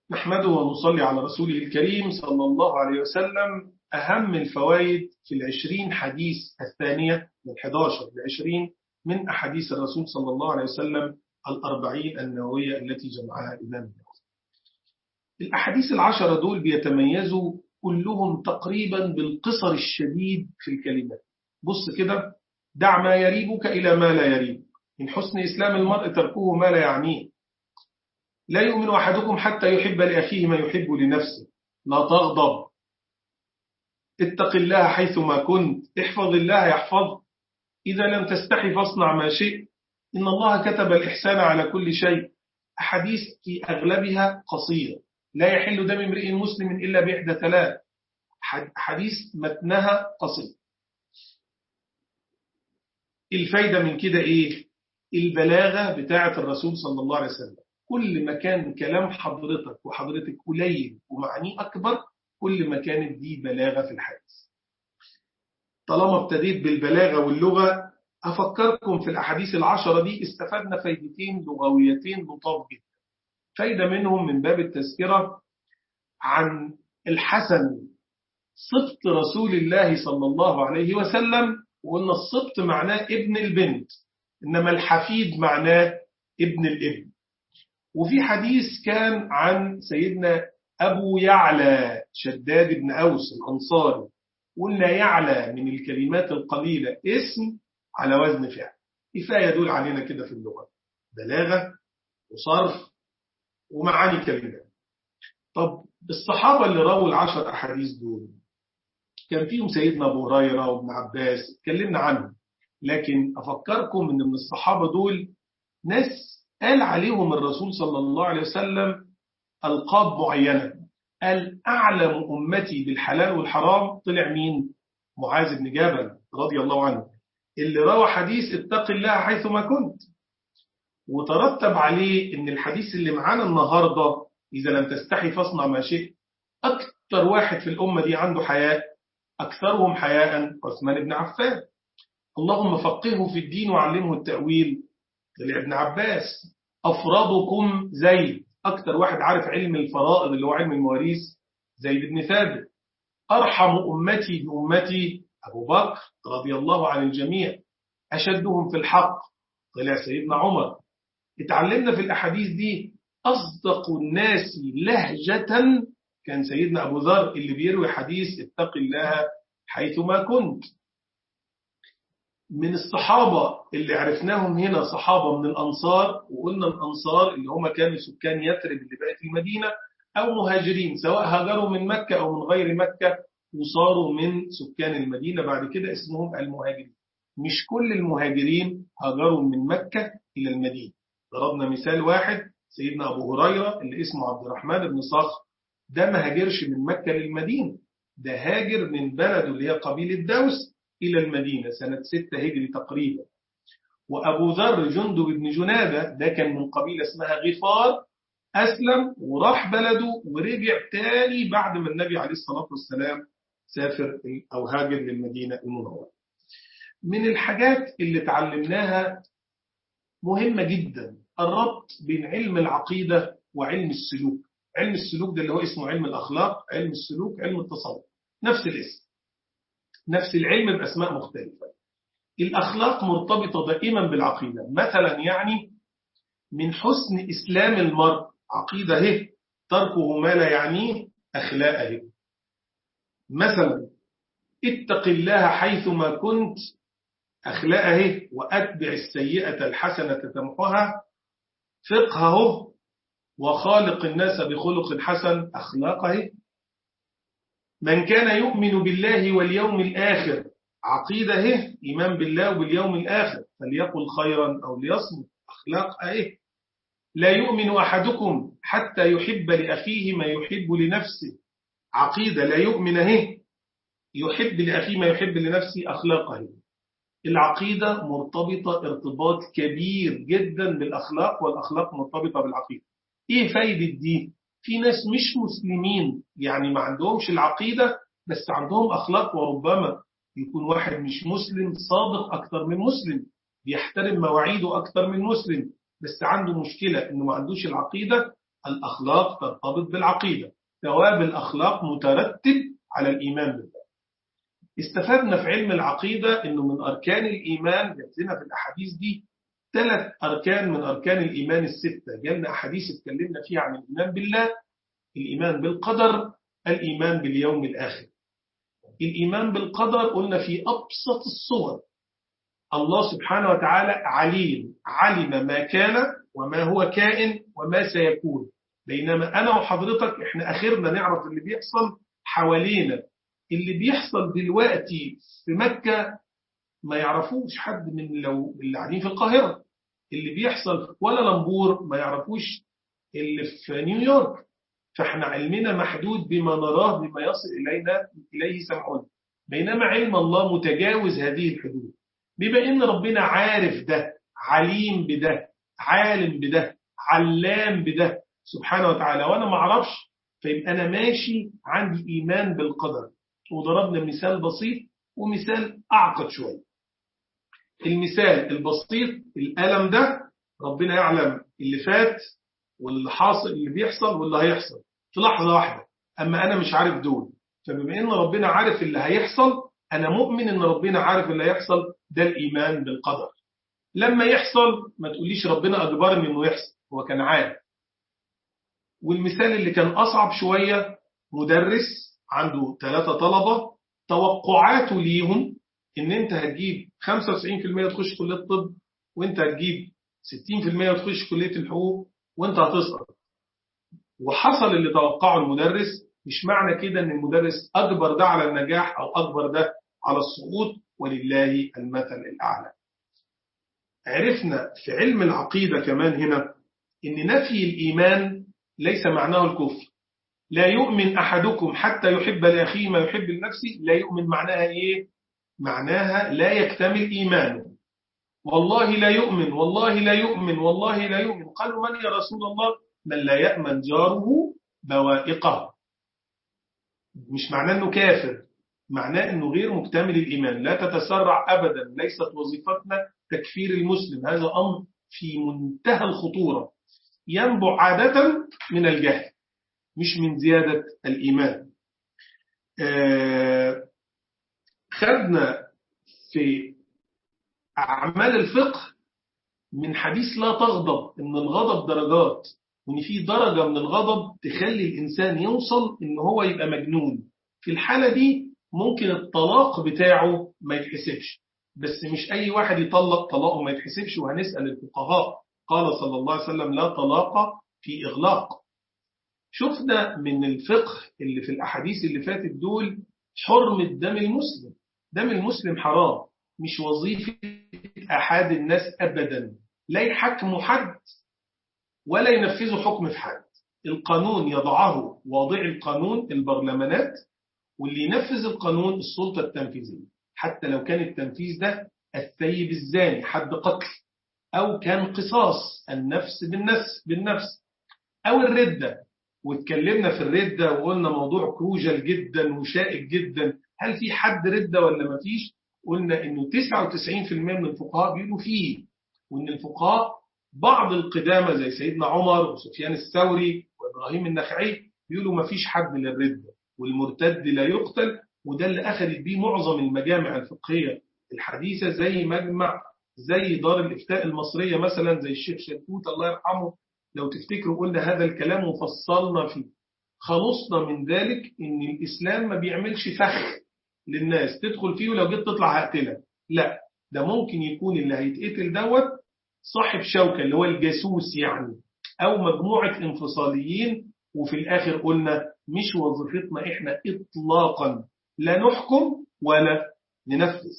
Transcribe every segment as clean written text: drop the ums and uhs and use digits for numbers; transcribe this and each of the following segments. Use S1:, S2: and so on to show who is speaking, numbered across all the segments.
S1: نحمده ونصلي على رسوله الكريم صلى الله عليه وسلم. أهم الفوائد في 20 حديث الثانية من 11 ل20 من أحاديث الرسول صلى الله عليه وسلم 40 النووية التي جمعها الإمام النووي. الأحاديث 10 دول بيتميزوا كلهم تقريبا بالقصر الشديد في الكلمات. بص كده: دع ما يريبك إلى ما لا يريبك، من حسن إسلام المرء تركه ما لا يعنيه، لا يؤمن أحدكم حتى يحب لأخيه ما يحب لنفسه، لا تغضب، اتق الله حيثما كنت، احفظ الله يحفظك، إذا لم تستحي فاصنع ما شئت، إن الله كتب الإحسان على كل شيء. أحاديث في أغلبها قصيرة، لا يحل دم امرئ مسلم إلا بإحدى ثلاث. حديث متنها قصير. الفايدة من كده إيه؟ البلاغة بتاعة الرسول صلى الله عليه وسلم. كل ما كان كلام حضرتك وحضرتك قليل ومعانيه أكبر، كل ما كانت دي بلاغة في الحديث. طالما ابتديت بالبلاغة واللغة، أفكركم في الأحاديث 10 دي استفدنا فايدتين لغويتين لطاف جدا. فايدة منهم من باب التذكرة عن الحسن، سبط رسول الله صلى الله عليه وسلم، وقلنا السبط معناه ابن البنت، إنما الحفيد معناه ابن الابن. وفي حديث كان عن سيدنا أبو يعلى شداد بن أوس الأنصاري، قلنا يعلى من الكلمات القليلة اسم على وزن فعل. كفاية دول علينا كده في اللغة، بلاغة وصرف ومعاني كلمات. طب الصحابة اللي رووا 10 أحاديث دول كان فيهم سيدنا أبو هريرة وابن عباس، اتكلمنا عنهم، لكن أفكركم إن من الصحابة دول ناس قال عليهم الرسول صلى الله عليه وسلم ألقاب معينة. قال أعلم أمتي بالحلال والحرام، طلع مين؟ معاذ بن جبل رضي الله عنه، اللي روى حديث اتق الله حيثما كنت. وترتب عليه إن الحديث اللي معانا النهاردة إذا لم تستحي فاصنع ما شئت. أكثر واحد في الأمة دي عنده حياء، أكثرهم حياء عثمان بن عفان. اللهم فقهه في الدين وعلمه التأويل، طلع ابن عباس. أفرادكم زيد، أكثر واحد عارف علم الفرائض اللي هو علم المواريث زيد بن ثابت. أرحم أمتي بأمتي أبو بكر رضي الله عن الجميع. أشدهم في الحق طلع سيدنا عمر. اتعلمنا في الأحاديث دي أصدق الناس لهجة كان سيدنا أبو ذر اللي بيروي حديث اتق الله حيثما كنت. من الصحابة اللي عرفناهم هنا صحابة من الأنصار، وقلنا الأنصار اللي هم كانوا سكان يثرب اللي بقت المدينة، أو مهاجرين سواء هاجروا من مكة أو من غير مكة وصاروا من سكان المدينة بعد كده اسمهم المهاجرين. مش كل المهاجرين هاجروا من مكة إلى المدينة. ضربنا مثال واحد، سيدنا أبو هريرة اللي اسمه عبد الرحمن بن صخر، ده ما هاجرش من مكة للمدينة، ده هاجر من بلده اللي هي قبيلة دوس إلى المدينة سنة 6 هجري تقريبا. وأبو ذر جندب بن جنادة ده كان من قبيلة اسمها غفار، أسلم وراح بلده ورجع تاني بعد ما النبي عليه الصلاة والسلام سافر أو هاجر للمدينة المنورة. من الحاجات اللي تعلمناها مهمة جدا الربط بين علم العقيدة وعلم السلوك. علم السلوك ده اللي هو اسمه علم الأخلاق، علم السلوك علم التصوف، نفس الاسم، نفس العلم بأسماء مختلفة. الأخلاق مرتبطة دائما بالعقيدة. مثلا يعني من حسن إسلام المرء عقيدة تركه ما لا يعنيه أخلاقه. مثلا اتق الله حيثما كنت أخلاقه، وأتبع السيئة الحسنة تمحها فقهه، وخالق الناس بخلق حسن أخلاقه. من كان يؤمن بالله واليوم الآخر عقيدة إيمان بالله وباليوم الآخر، فليقل خيرا أو ليصمت أخلاق لا يؤمن أحدكم حتى يحب لأخيه ما يحب لنفسه عقيدة لا يؤمن يحب لأخيه ما يحب لنفسه أخلاقه. العقيدة مرتبطة ارتباط كبير جدا بالأخلاق، والأخلاق مرتبطة بالعقيدة. إيه فايدة دي؟ في ناس مش مسلمين يعني ما عندهمش العقيدة بس عندهم أخلاق، وربما يكون واحد مش مسلم صادق أكتر من مسلم، بيحترم مواعيده أكتر من مسلم، بس عنده مشكلة إنه ما عندوش العقيدة. الأخلاق ترتبط بالعقيدة، ثواب الأخلاق مترتب على الإيمان بالله. استفدنا في علم العقيدة أنه من أركان الإيمان، جات لنا في الأحاديث دي 3 أركان من أركان الإيمان الستة، جالنا أحاديث اتكلمنا فيها عن الإيمان بالله، الإيمان بالقدر، الإيمان باليوم الآخر. الإيمان بالقدر قلنا في أبسط الصور، الله سبحانه وتعالى عليم، علم ما كان وما هو كائن وما سيكون، بينما أنا وحضرتك إحنا آخرنا نعرف اللي بيحصل حوالينا. اللي بيحصل دلوقتي في مكة ما يعرفوش حد من لو اللي قاعدين في القاهرة، اللي بيحصل في كوالالمبور ما يعرفوش اللي في نيويورك. فاحنا علمنا محدود بما نراه بما يصل إليه سمعنا، بينما علم الله متجاوز هذه الحدود. بما إن ربنا عارف ده، عليم بده، عالم بده، علام بده سبحانه وتعالى، وأنا ما أعرفش، فيبقى أنا ماشي عندي إيمان بالقدر. وضربنا مثال بسيط ومثال أعقد شوية. المثال البسيط، الألم ده ربنا يعلم اللي فات واللي حاصل، اللي بيحصل واللي هيحصل في لحظة واحدة، أما أنا مش عارف دول. فبما إن ربنا عارف اللي هيحصل، أنا مؤمن إن ربنا عارف اللي هيحصل، ده الإيمان بالقدر. لما يحصل ما تقوليش ربنا أجبرني إنه يحصل، هو كان عارف. والمثال اللي كان أصعب شوية، مدرس عنده 3 طلبة، توقعاته ليهم إن أنت هتجيب 95% تخش كلية الطب، وأنت هتجيب 60% وتخش كلية الحقوق، وأنت هتسقط. وحصل اللي توقعه المدرس. مش معنى كده ان المدرس اجبر ده على النجاح او اجبر ده على السقوط، ولله المثل الاعلى. عرفنا في علم العقيدة كمان هنا ان نفي الايمان ليس معناه الكفر. لا يؤمن احدكم حتى يحب لاخيه ما يحب لنفسه، لا يؤمن معناها ايه؟ معناها لا يكتمل ايمانه. والله لا يؤمن، والله لا يؤمن، والله لا يؤمن. قالوا من يا رسول الله؟ من لا يأمن جاره بوائقه. مش معناه أنه كافر، معناه أنه غير مكتمل الإيمان. لا تتسرع أبدا، ليست وظيفتنا تكفير المسلم، هذا أمر في منتهى الخطورة، ينبع عادة من الجهل مش من زيادة الإيمان. خدنا في أعمال الفقه من حديث لا تغضب إن الغضب درجات، وإن في درجة من الغضب تخلي الإنسان يوصل إن هو يبقى مجنون. في الحالة دي ممكن الطلاق بتاعه ما يتحسبش، بس مش أي واحد يطلق طلاقه ما يتحسبش، وهنسأل الفقهاء. قال صلى الله عليه وسلم لا طلاق في إغلاق. شفنا من الفقه اللي في الأحاديث اللي فاتت دول حرمة دم المسلم. دم المسلم حرام، مش وظيفة أحد الناس أبدا، لا يحكموا حد ولا ينفذوا حكم في حد. القانون يضعه واضع القانون البرلمانات، واللي ينفذ القانون السلطة التنفيذية، حتى لو كان التنفيذ ده الثيب الزاني حد قتل، أو كان قصاص النفس بالنفس أو الردة. واتكلمنا في الردة وقلنا موضوع كروجل جدا وشائك جدا، هل في حد ردة ولا ما فيش؟ قلنا إنه 99% من الفقهاء بيقولوا فيه، وإن الفقهاء بعض القدامى زي سيدنا عمر وسفيان الثوري وإبراهيم النخعي بيقولوا ما فيش حد للردة، والمرتد لا يقتل. وده اللي أخذت بيه معظم المجامع الفقهية الحديثة، زي دار الإفتاء المصرية مثلا، زي الشيخ شلتوت الله يرحمه. لو تفتكروا قلنا هذا الكلام وفصلنا فيه. خلصنا من ذلك إن الإسلام ما بيعملش فخ للناس تدخل فيه ولو جيت تطلع هقتلك، لا، ده ممكن يكون اللي هيتقتل دوت صاحب شوكة اللي هو الجاسوس يعني، أو مجموعة انفصاليين. وفي الآخر قلنا مش وظيفتنا إحنا إطلاقا لا نحكم ولا ننفذ.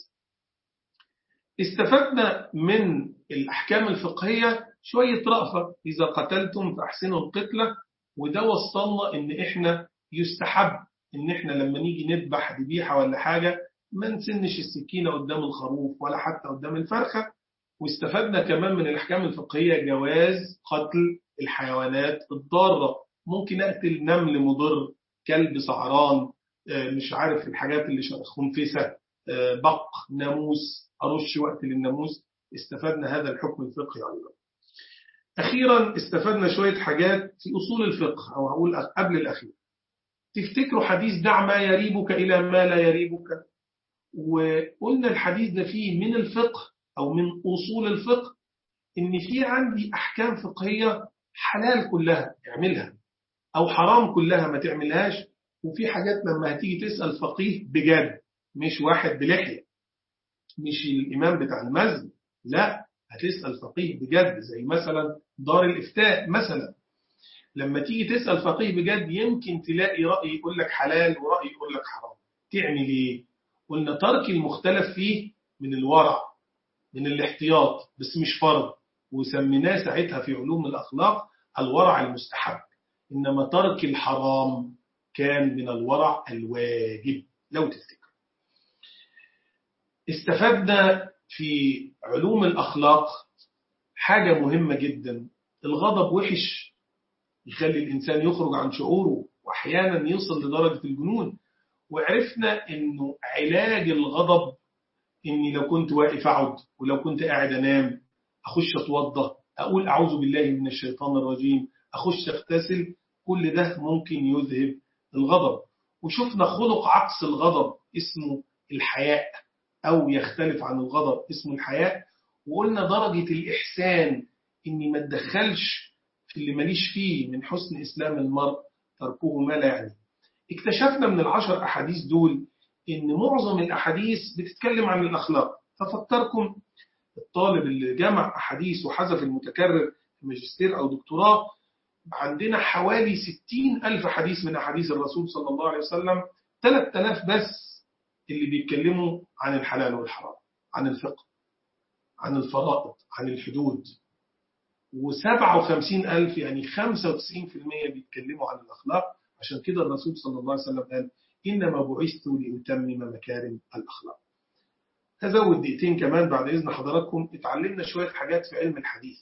S1: استفدنا من الأحكام الفقهية شوية رأفة، إذا قتلتم فأحسنوا القتلة. وده وصلنا إن إحنا يستحب إن إحنا لما نيجي نذبح ذبيحة ولا حاجة ما نسنش السكينة قدام الخروف ولا حتى قدام الفرخة. واستفدنا كمان من الأحكام الفقهية جواز قتل الحيوانات الضارة. ممكن أقتل نمل مضر، كلب سعران، مش عارف الحاجات اللي خنفسة، بق، ناموس، أرش وقت للناموس. استفدنا هذا الحكم الفقهي أيضا. أخيرا استفدنا شوية حاجات في أصول الفقه، أو هقول قبل الأخير. تفتكروا حديث دع ما يريبك إلى ما لا يريبك، وقلنا الحديث ده فيه من الفقه أو من أصول الفقه إن في عندي أحكام فقهية حلال كلها اعملها، أو حرام كلها ما تعملهاش. وفي حاجات لما هتيجي تسأل فقيه بجد، مش واحد بلحية، مش الإمام بتاع المسجد، لا، هتسأل فقيه بجد، زي مثلا دار الإفتاء مثلا. لما تيجي تسأل فقيه بجد يمكن تلاقي رأي يقول لك حلال ورأي يقول لك حرام. تعمل إيه؟ قلنا ترك المختلف فيه من الورع، من الاحتياط، بس مش فرض، وسميناه ساعتها في علوم الأخلاق الورع المستحب. إنما ترك الحرام كان من الورع الواجب لو تفتكر. استفدنا في علوم الأخلاق حاجة مهمة جدا. الغضب وحش، يخلي الإنسان يخرج عن شعوره وأحيانا يصل لدرجة الجنون. وعرفنا إنه علاج الغضب إني لو كنت واقف أقعد، ولو كنت قاعد أنام، أخش أتوضى، أقول أعوذ بالله من الشيطان الرجيم، أخش أغتسل، كل ده ممكن يذهب الغضب. وشفنا خلق عكس الغضب اسمه الحياء، أو يختلف عن الغضب اسمه الحياء. وقلنا درجة الإحسان إني ما اتدخلش في اللي ماليش فيه، من حسن إسلام المرء تركه ما لا يعني. اكتشفنا من 10 أحاديث دول إن معظم الأحاديث بتتكلم عن الأخلاق. ففكركم الطالب اللي جمع أحاديث وحذف المتكرر في ماجستير أو دكتوراه، عندنا حوالي 60,000 حديث من أحاديث الرسول صلى الله عليه وسلم، 3000 بس اللي بيتكلموا عن الحلال والحرام، عن الفقه، عن الفرائض، عن الحدود. و57,000 يعني 95% بيتكلموا عن الأخلاق. عشان كده الرسول صلى الله عليه وسلم قال إنما بعثت لأتمم مكارم الأخلاق. هزود دقيقتين كمان بعد إذن حضراتكم. اتعلمنا شوية حاجات في علم الحديث.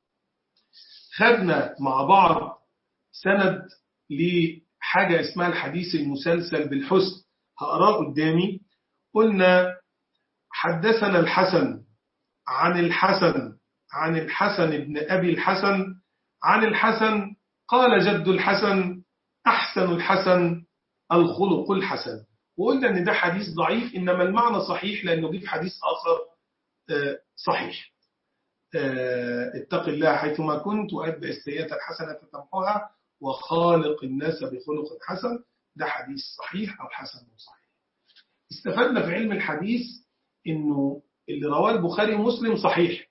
S1: خدنا مع بعض سند لحاجة اسمها الحديث المسلسل بالحسن، هقراه قدامي. قلنا حدثنا الحسن عن الحسن عن الحسن بن أبي الحسن عن الحسن قال جد الحسن أحسن الحسن الخلق الحسن. وقلنا أن ده حديث ضعيف، إنما المعنى صحيح لأنه جه في حديث آخر صحيح. اتق الله حيثما كنت وأتبع السيئة الحسنة تمحوها وخالق الناس بخلق حسن. ده حديث صحيح أو حسن صحيح. استفدنا في علم الحديث إنه اللي رواه البخاري ومسلم صحيح،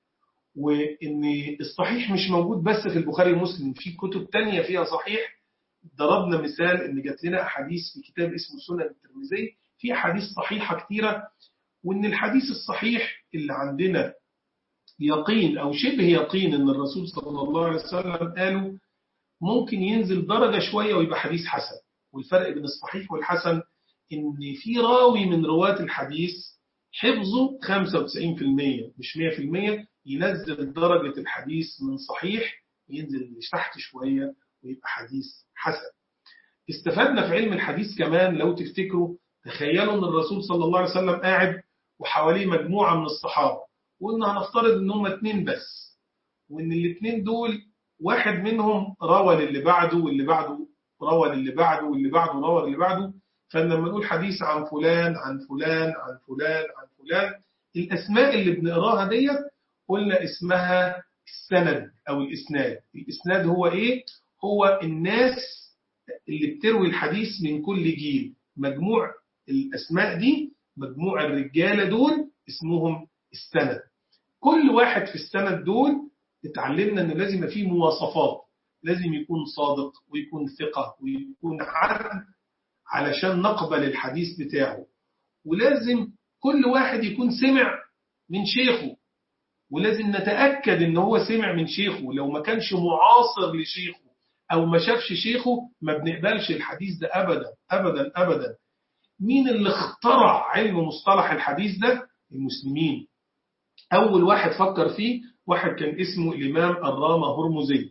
S1: وإن الصحيح مش موجود بس في البخاري ومسلم، في كتب تانية فيها صحيح. ضربنا مثال إن جات لنا أحاديث في كتاب اسمه سنن الترمذي في أحاديث صحيحة كتيرة، وإن الحديث الصحيح اللي عندنا يقين أو شبه يقين إن الرسول صلى الله عليه وسلم قالوا ممكن ينزل درجة شوية ويبقى حديث حسن. والفرق بين الصحيح والحسن إن في راوي من رواة الحديث حفظه 95% مش 100%، ينزل درجة الحديث من صحيح ينزل تحت شوية ويبقى حديث حسن. استفدنا في علم الحديث كمان لو تفتكروا، تخيلوا أن الرسول صلى الله عليه وسلم قاعد وحواليه مجموعة من الصحابة، وقلنا هنفترض أن هم 2 بس، وأن ال2 دول واحد منهم روى للي بعده واللي بعده روى للي بعده واللي بعده روى للي بعده. فلما نقول حديث عن فلان عن فلان عن فلان عن فلان، الأسماء اللي بنقراها ديت قلنا اسمها السند أو الإسناد. الإسناد هو إيه؟ هو الناس اللي بتروي الحديث من كل جيل، مجموع الأسماء دي، مجموع الرجالة دول اسمهم السند. كل واحد في السند دول اتعلمنا أنه لازم يبقى فيه مواصفات، لازم يكون صادق ويكون ثقة ويكون عدل علشان نقبل الحديث بتاعه، ولازم كل واحد يكون سمع من شيخه، ولازم نتأكد ان هو سمع من شيخه. لو ما كانش معاصر لشيخه او ما شافش شيخه ما بنقبلش الحديث ده ابدا ابدا ابدا. مين اللي اخترع علم مصطلح الحديث ده؟ المسلمين. اول واحد فكر فيه واحد كان اسمه الامام الرامة هرمزي،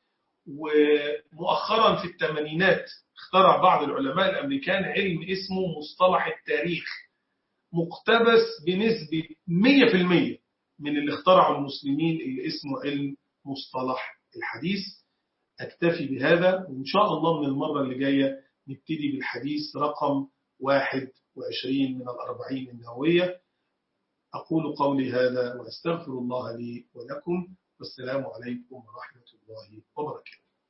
S1: ومؤخرا في الثمانينات اخترع بعض العلماء الامريكان علم اسمه مصطلح التاريخ، مقتبس بنسبة 100% من اللي اخترعوا المسلمين اللي اسمه علم مصطلح الحديث. أكتفي بهذا، وإن شاء الله من المرة اللي جاية نبتدي بالحديث رقم 21 من الأربعين النووية. أقول قولي هذا وأستغفر الله لي ولكم، والسلام عليكم ورحمة الله وبركاته.